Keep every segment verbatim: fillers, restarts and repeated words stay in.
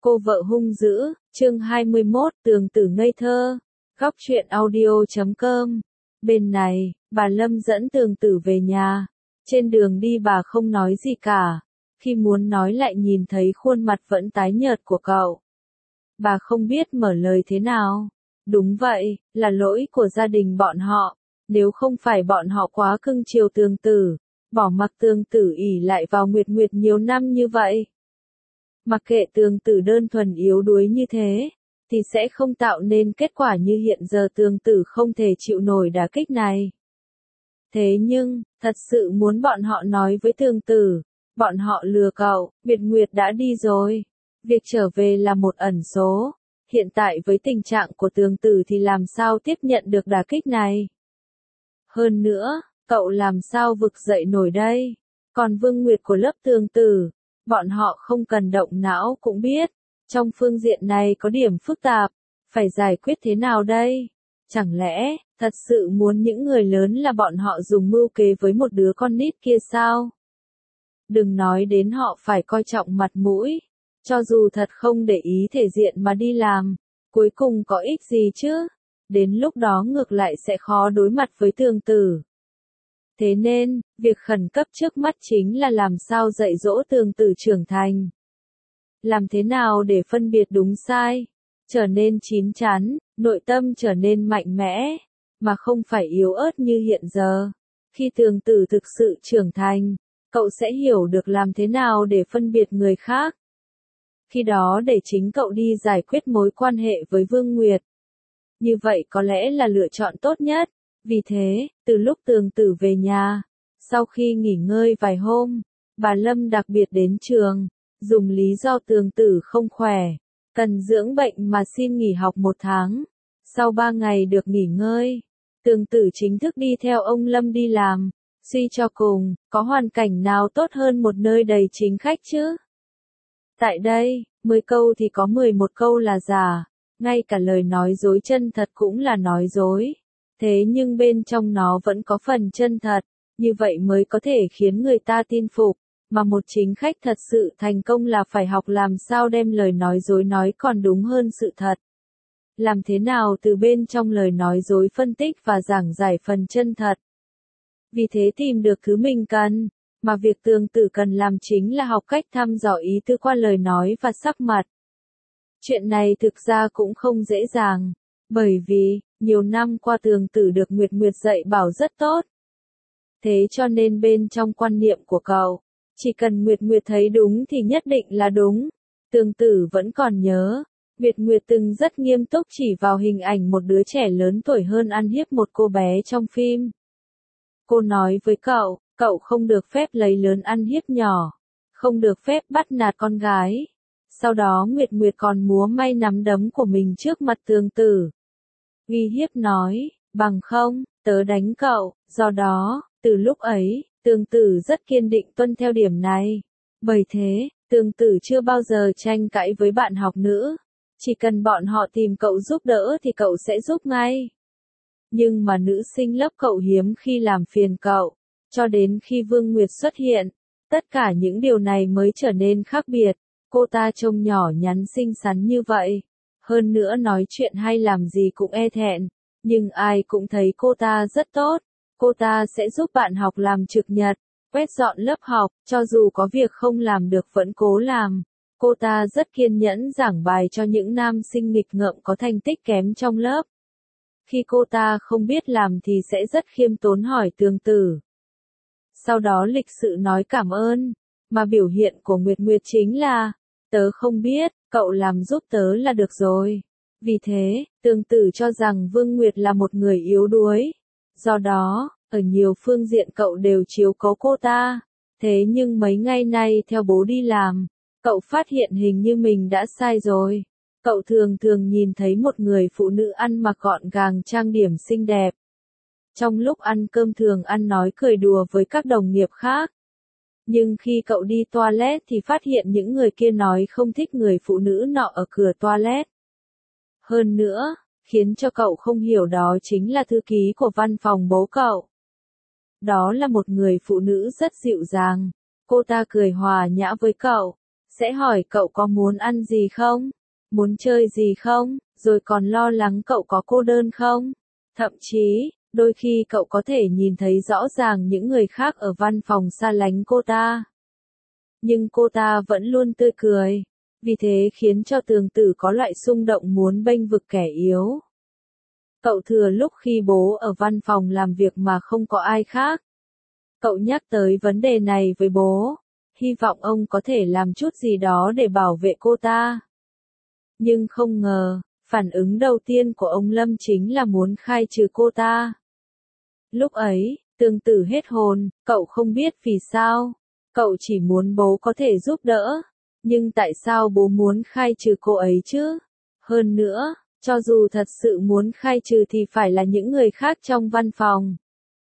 Cô vợ hung dữ, chương hai mươi mốt, tường tử ngây thơ, góc truyện audio chấm com. Bên này, bà Lâm dẫn tường tử về nhà. Trên đường đi bà không nói gì cả. Khi muốn nói lại nhìn thấy khuôn mặt vẫn tái nhợt của cậu. Bà không biết mở lời thế nào. Đúng vậy, là lỗi của gia đình bọn họ. Nếu không phải bọn họ quá cưng chiều tường tử, bỏ mặc tường tử ỷ lại vào Nguyệt Nguyệt nhiều năm như vậy. Mặc kệ tường tử đơn thuần yếu đuối như thế, thì sẽ không tạo nên kết quả như hiện giờ tường tử không thể chịu nổi đả kích này. Thế nhưng, thật sự muốn bọn họ nói với tường tử, bọn họ lừa cậu, Nguyệt Nguyệt đã đi rồi. Việc trở về là một ẩn số. Hiện tại với tình trạng của tường tử thì làm sao tiếp nhận được đả kích này? Hơn nữa, cậu làm sao vực dậy nổi đây? Còn Vương Nguyệt của lớp tường tử, bọn họ không cần động não cũng biết, trong phương diện này có điểm phức tạp, phải giải quyết thế nào đây? Chẳng lẽ, thật sự muốn những người lớn là bọn họ dùng mưu kế với một đứa con nít kia sao? Đừng nói đến họ phải coi trọng mặt mũi, cho dù thật không để ý thể diện mà đi làm, cuối cùng có ích gì chứ? Đến lúc đó ngược lại sẽ khó đối mặt với tường tử. Thế nên, việc khẩn cấp trước mắt chính là làm sao dạy dỗ tường tử trưởng thành. Làm thế nào để phân biệt đúng sai, trở nên chín chắn, nội tâm trở nên mạnh mẽ, mà không phải yếu ớt như hiện giờ. Khi tường tử thực sự trưởng thành, cậu sẽ hiểu được làm thế nào để phân biệt người khác. Khi đó để chính cậu đi giải quyết mối quan hệ với Vương Nguyệt. Như vậy có lẽ là lựa chọn tốt nhất. Vì thế, từ lúc tường tử về nhà, sau khi nghỉ ngơi vài hôm, bà Lâm đặc biệt đến trường, dùng lý do tường tử không khỏe, cần dưỡng bệnh mà xin nghỉ học một tháng. Sau ba ngày được nghỉ ngơi, tường tử chính thức đi theo ông Lâm đi làm. Suy cho cùng, có hoàn cảnh nào tốt hơn một nơi đầy chính khách chứ? Tại đây, mười câu thì có mười một câu là giả, ngay cả lời nói dối chân thật cũng là nói dối. Thế nhưng bên trong nó vẫn có phần chân thật, như vậy mới có thể khiến người ta tin phục, mà một chính khách thật sự thành công là phải học làm sao đem lời nói dối nói còn đúng hơn sự thật. Làm thế nào từ bên trong lời nói dối phân tích và giảng giải phần chân thật. Vì thế tìm được thứ mình cần, mà việc tường tử cần làm chính là học cách thăm dò ý tứ qua lời nói và sắc mặt. Chuyện này thực ra cũng không dễ dàng, bởi vì, nhiều năm qua tường tử được Nguyệt Nguyệt dạy bảo rất tốt. Thế cho nên bên trong quan niệm của cậu, chỉ cần Nguyệt Nguyệt thấy đúng thì nhất định là đúng. Tường tử vẫn còn nhớ, Nguyệt Nguyệt từng rất nghiêm túc chỉ vào hình ảnh một đứa trẻ lớn tuổi hơn ăn hiếp một cô bé trong phim. Cô nói với cậu, cậu không được phép lấy lớn ăn hiếp nhỏ, không được phép bắt nạt con gái. Sau đó Nguyệt Nguyệt còn múa may nắm đấm của mình trước mặt tường tử. Uy hiếp nói, bằng không, tớ đánh cậu. Do đó, từ lúc ấy, tường tử rất kiên định tuân theo điểm này. Bởi thế, tường tử chưa bao giờ tranh cãi với bạn học nữ. Chỉ cần bọn họ tìm cậu giúp đỡ thì cậu sẽ giúp ngay. Nhưng mà nữ sinh lớp cậu hiếm khi làm phiền cậu. Cho đến khi Vương Nguyệt xuất hiện, tất cả những điều này mới trở nên khác biệt. Cô ta trông nhỏ nhắn xinh xắn như vậy. Hơn nữa nói chuyện hay làm gì cũng e thẹn. Nhưng ai cũng thấy cô ta rất tốt. Cô ta sẽ giúp bạn học làm trực nhật, quét dọn lớp học, cho dù có việc không làm được vẫn cố làm. Cô ta rất kiên nhẫn giảng bài cho những nam sinh nghịch ngợm có thành tích kém trong lớp. Khi cô ta không biết làm thì sẽ rất khiêm tốn hỏi tường tử. Sau đó lịch sự nói cảm ơn, mà biểu hiện của Nguyệt Nguyệt chính là, tớ không biết, cậu làm giúp tớ là được rồi. Vì thế, tường tử cho rằng Vương Nguyệt là một người yếu đuối. Do đó, ở nhiều phương diện cậu đều chiếu cố cô ta. Thế nhưng mấy ngày nay theo bố đi làm, cậu phát hiện hình như mình đã sai rồi. Cậu thường thường nhìn thấy một người phụ nữ ăn mặc gọn gàng trang điểm xinh đẹp. Trong lúc ăn cơm thường ăn nói cười đùa với các đồng nghiệp khác. Nhưng khi cậu đi toilet thì phát hiện những người kia nói không thích người phụ nữ nọ ở cửa toilet. Hơn nữa, khiến cho cậu không hiểu đó chính là thư ký của văn phòng bố cậu. Đó là một người phụ nữ rất dịu dàng. Cô ta cười hòa nhã với cậu, sẽ hỏi cậu có muốn ăn gì không, muốn chơi gì không, rồi còn lo lắng cậu có cô đơn không. Thậm chí, đôi khi cậu có thể nhìn thấy rõ ràng những người khác ở văn phòng xa lánh cô ta. Nhưng cô ta vẫn luôn tươi cười. Vì thế khiến cho Tường Tử có loại xung động muốn bênh vực kẻ yếu. Cậu thừa lúc khi bố ở văn phòng làm việc mà không có ai khác. Cậu nhắc tới vấn đề này với bố, hy vọng ông có thể làm chút gì đó để bảo vệ cô ta. Nhưng không ngờ, phản ứng đầu tiên của ông Lâm chính là muốn khai trừ cô ta. Lúc ấy, Tường Tử hết hồn, cậu không biết vì sao. Cậu chỉ muốn bố có thể giúp đỡ. Nhưng tại sao bố muốn khai trừ cô ấy chứ? Hơn nữa, cho dù thật sự muốn khai trừ thì phải là những người khác trong văn phòng.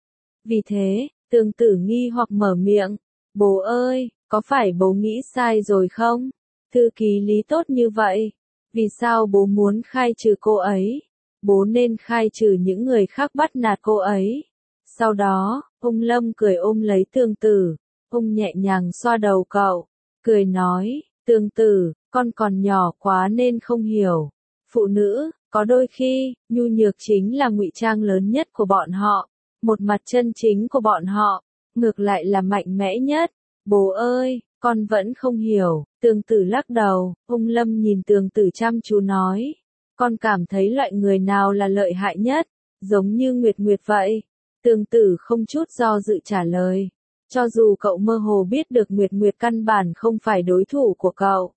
Vì thế, Tường Tử nghi hoặc mở miệng. Bố ơi, có phải bố nghĩ sai rồi không? Thư ký Lý tốt như vậy. Vì sao bố muốn khai trừ cô ấy? Bố nên khai trừ những người khác bắt nạt cô ấy. Sau đó, ông Lâm cười ôm lấy Tường Tử. Ông nhẹ nhàng xoa đầu cậu. Cười nói, Tường Tử, con còn nhỏ quá nên không hiểu. Phụ nữ, có đôi khi, nhu nhược chính là ngụy trang lớn nhất của bọn họ. Một mặt chân chính của bọn họ, ngược lại là mạnh mẽ nhất. Bố ơi, con vẫn không hiểu. Tường Tử lắc đầu, ông Lâm nhìn Tường Tử chăm chú nói. Con cảm thấy loại người nào là lợi hại nhất, giống như Nguyệt Nguyệt vậy. Tường Tử không chút do dự trả lời. Cho dù cậu mơ hồ biết được Nguyệt Nguyệt căn bản không phải đối thủ của cậu.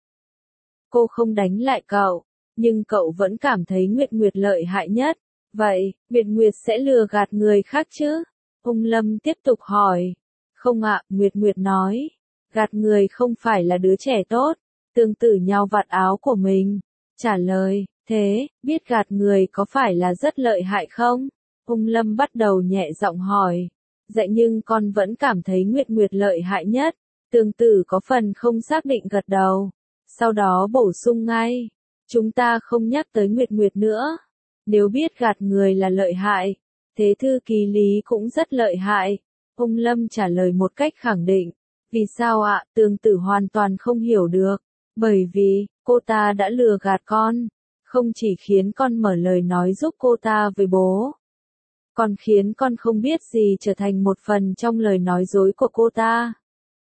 Cô không đánh lại cậu, nhưng cậu vẫn cảm thấy Nguyệt Nguyệt lợi hại nhất. Vậy, Nguyệt Nguyệt sẽ lừa gạt người khác chứ? Ông Lâm tiếp tục hỏi. Không ạ, Nguyệt Nguyệt nói. Gạt người không phải là đứa trẻ tốt. Tường Tử nhào vạt áo của mình. Trả lời, thế, biết gạt người có phải là rất lợi hại không? Ông Lâm bắt đầu nhẹ giọng hỏi. Dạ nhưng con vẫn cảm thấy Nguyệt Nguyệt lợi hại nhất. Tường Tử có phần không xác định gật đầu. Sau đó bổ sung ngay. Chúng ta không nhắc tới Nguyệt Nguyệt nữa. Nếu biết gạt người là lợi hại, thế thư ký Lý cũng rất lợi hại. Ông Lâm trả lời một cách khẳng định. Vì sao ạ? Tường Tử hoàn toàn không hiểu được. Bởi vì, cô ta đã lừa gạt con. Không chỉ khiến con mở lời nói giúp cô ta với bố. Còn khiến con không biết gì trở thành một phần trong lời nói dối của cô ta.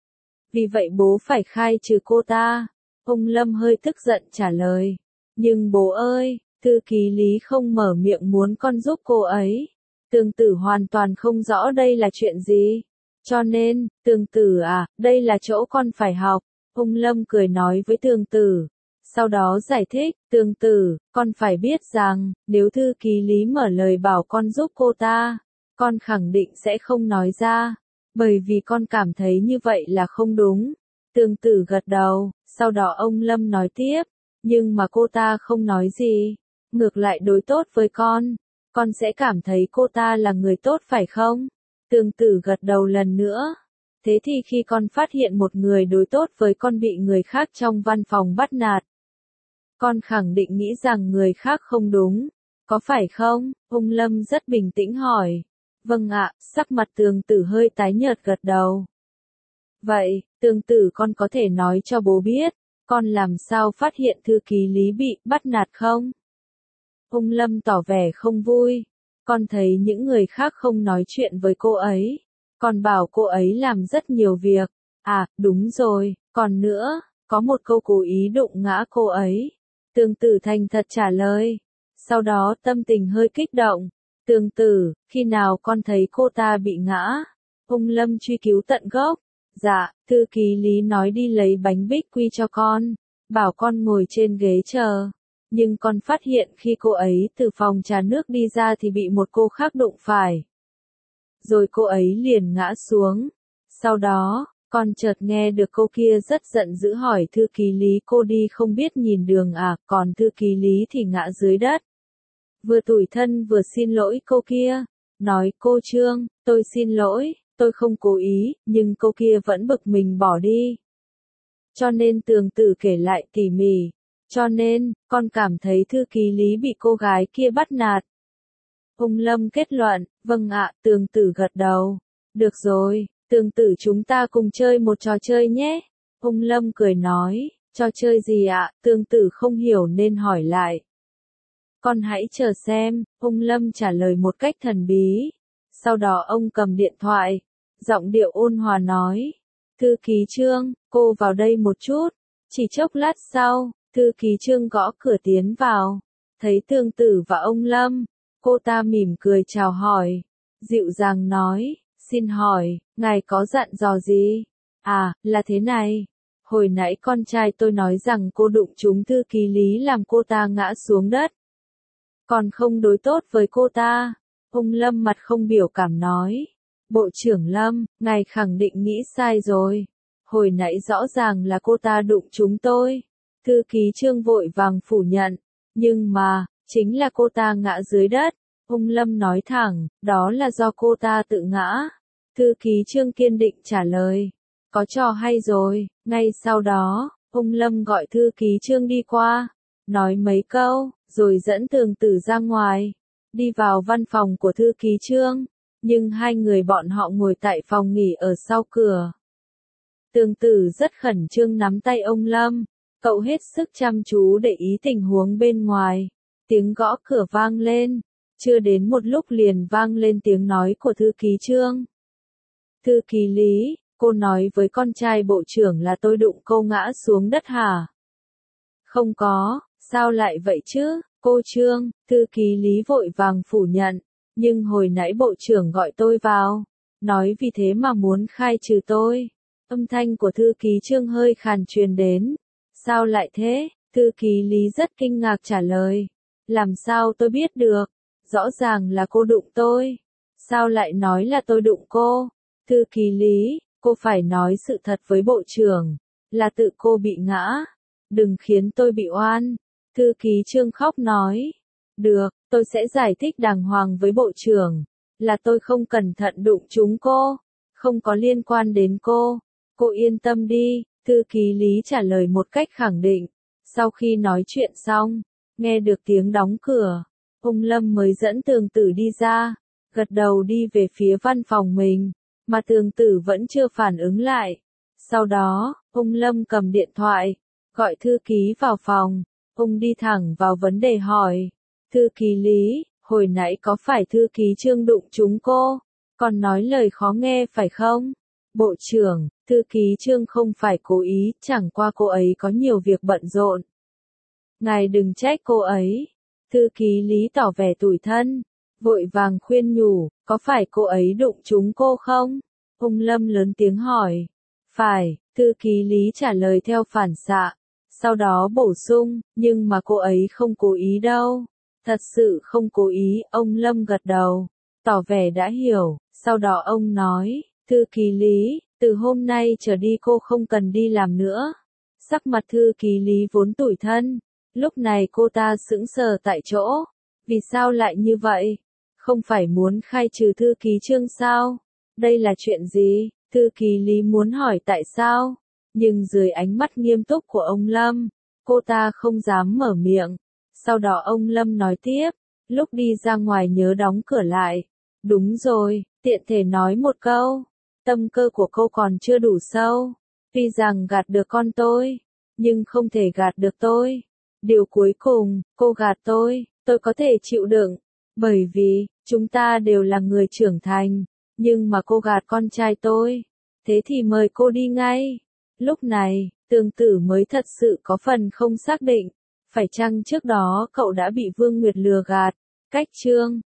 Vì vậy bố phải khai trừ cô ta. Ông Lâm hơi tức giận trả lời. Nhưng bố ơi, thư ký Lý không mở miệng muốn con giúp cô ấy. Tường Tử hoàn toàn không rõ đây là chuyện gì. Cho nên, Tường Tử à, đây là chỗ con phải học. Ông Lâm cười nói với Tường Tử. Sau đó giải thích, Tường Tử, con phải biết rằng, nếu thư ký Lý mở lời bảo con giúp cô ta, con khẳng định sẽ không nói ra. Bởi vì con cảm thấy như vậy là không đúng. Tường Tử gật đầu, sau đó ông Lâm nói tiếp. Nhưng mà cô ta không nói gì. Ngược lại đối tốt với con. Con sẽ cảm thấy cô ta là người tốt phải không? Tường Tử gật đầu lần nữa. Thế thì khi con phát hiện một người đối tốt với con bị người khác trong văn phòng bắt nạt, con khẳng định nghĩ rằng người khác không đúng. Có phải không? Ông Lâm rất bình tĩnh hỏi. Vâng ạ, sắc mặt Tường Tử hơi tái nhợt gật đầu. Vậy, Tường Tử con có thể nói cho bố biết, con làm sao phát hiện thư ký Lý bị bắt nạt không? Ông Lâm tỏ vẻ không vui. Con thấy những người khác không nói chuyện với cô ấy. Con bảo cô ấy làm rất nhiều việc. À, đúng rồi, còn nữa, có một câu cố ý đụng ngã cô ấy. Tường Tử thành thật trả lời. Sau đó tâm tình hơi kích động. Tường Tử, khi nào con thấy cô ta bị ngã? Ông Lâm truy cứu tận gốc. Dạ, thư ký Lý nói đi lấy bánh bích quy cho con. Bảo con ngồi trên ghế chờ. Nhưng con phát hiện khi cô ấy từ phòng trà nước đi ra thì bị một cô khác đụng phải. Rồi cô ấy liền ngã xuống. Sau đó, con chợt nghe được cô kia rất giận dữ hỏi thư ký Lý cô đi không biết nhìn đường à, còn thư ký Lý thì ngã dưới đất. Vừa tủi thân vừa xin lỗi cô kia. Nói cô Trương, tôi xin lỗi, tôi không cố ý, nhưng cô kia vẫn bực mình bỏ đi. Cho nên Tường Tử kể lại tỉ mỉ. Cho nên, con cảm thấy thư ký Lý bị cô gái kia bắt nạt. Ông Lâm kết luận, vâng ạ, Tường Tử gật đầu. Được rồi, Tường Tử chúng ta cùng chơi một trò chơi nhé. Ông Lâm cười nói. Trò chơi gì ạ? Tương Tử không hiểu nên hỏi lại. Con hãy chờ xem, ông Lâm trả lời một cách thần bí. Sau đó ông cầm điện thoại, giọng điệu ôn hòa nói. Thư ký Trương, cô vào đây một chút. Chỉ chốc lát sau, thư ký Trương gõ cửa tiến vào. Thấy Tương Tử và ông Lâm, cô ta mỉm cười chào hỏi. Dịu dàng nói, xin hỏi, ngài có dặn dò gì? À, là thế này. Hồi nãy con trai tôi nói rằng cô đụng trúng thư ký Lý làm cô ta ngã xuống đất. Còn không đối tốt với cô ta. Ông Lâm mặt không biểu cảm nói. Bộ trưởng Lâm, ngài khẳng định nghĩ sai rồi. Hồi nãy rõ ràng là cô ta đụng trúng tôi. Thư ký Trương vội vàng phủ nhận. Nhưng mà, chính là cô ta ngã dưới đất. Ông Lâm nói thẳng, đó là do cô ta tự ngã. Thư ký Trương kiên định trả lời. Có trò hay rồi. Ngay sau đó, ông Lâm gọi thư ký Trương đi qua. Nói mấy câu, rồi dẫn Tương Tử ra ngoài. Đi vào văn phòng của thư ký Trương. Nhưng hai người bọn họ ngồi tại phòng nghỉ ở sau cửa. Tương Tử rất khẩn trương nắm tay ông Lâm. Cậu hết sức chăm chú để ý tình huống bên ngoài. Tiếng gõ cửa vang lên. Chưa đến một lúc liền vang lên tiếng nói của thư ký Trương. Thư ký Lý, cô nói với con trai bộ trưởng là tôi đụng cô ngã xuống đất hả? Không có, sao lại vậy chứ, cô Trương? Thư ký Lý vội vàng phủ nhận. Nhưng hồi nãy bộ trưởng gọi tôi vào. Nói vì thế mà muốn khai trừ tôi. Âm thanh của thư ký Trương hơi khàn truyền đến. Sao lại thế? Thư ký Lý rất kinh ngạc trả lời. Làm sao tôi biết được? Rõ ràng là cô đụng tôi. Sao lại nói là tôi đụng cô? Thư ký Lý, cô phải nói sự thật với bộ trưởng. Là tự cô bị ngã. Đừng khiến tôi bị oan. Thư ký Trương khóc nói. Được, tôi sẽ giải thích đàng hoàng với bộ trưởng. Là tôi không cẩn thận đụng trúng cô. Không có liên quan đến cô. Cô yên tâm đi, thư ký Lý trả lời một cách khẳng định. Sau khi nói chuyện xong, nghe được tiếng đóng cửa, ông Lâm mới dẫn Tương Tử đi ra, gật đầu đi về phía văn phòng mình, mà Tương Tử vẫn chưa phản ứng lại. Sau đó, ông Lâm cầm điện thoại, gọi thư ký vào phòng, ông đi thẳng vào vấn đề hỏi. Thư ký Lý, hồi nãy có phải thư ký Trương đụng trúng cô? Còn nói lời khó nghe phải không? Bộ trưởng, thư ký Trương không phải cố ý, chẳng qua cô ấy có nhiều việc bận rộn. Ngài đừng trách cô ấy. Thư ký Lý tỏ vẻ tủi thân, vội vàng khuyên nhủ, có phải cô ấy đụng trúng cô không? Ông Lâm lớn tiếng hỏi. Phải, thư ký Lý trả lời theo phản xạ. Sau đó bổ sung, nhưng mà cô ấy không cố ý đâu. Thật sự không cố ý, ông Lâm gật đầu, tỏ vẻ đã hiểu. Sau đó ông nói, thư ký Lý, từ hôm nay trở đi cô không cần đi làm nữa. Sắc mặt thư ký Lý vốn tủi thân. Lúc này cô ta sững sờ tại chỗ. Vì sao lại như vậy? Không phải muốn khai trừ thư ký Trương sao? Đây là chuyện gì? Thư ký Lý muốn hỏi tại sao? Nhưng dưới ánh mắt nghiêm túc của ông Lâm, cô ta không dám mở miệng. Sau đó ông Lâm nói tiếp, lúc đi ra ngoài nhớ đóng cửa lại. Đúng rồi, tiện thể nói một câu. Tâm cơ của cô còn chưa đủ sâu. Tuy rằng gạt được con tôi, nhưng không thể gạt được tôi. Điều cuối cùng, cô gạt tôi, tôi có thể chịu đựng. Bởi vì, chúng ta đều là người trưởng thành. Nhưng mà cô gạt con trai tôi. Thế thì mời cô đi ngay. Lúc này, Tương Tử mới thật sự có phần không xác định. Phải chăng trước đó cậu đã bị Vương Nguyệt lừa gạt? Cách Trương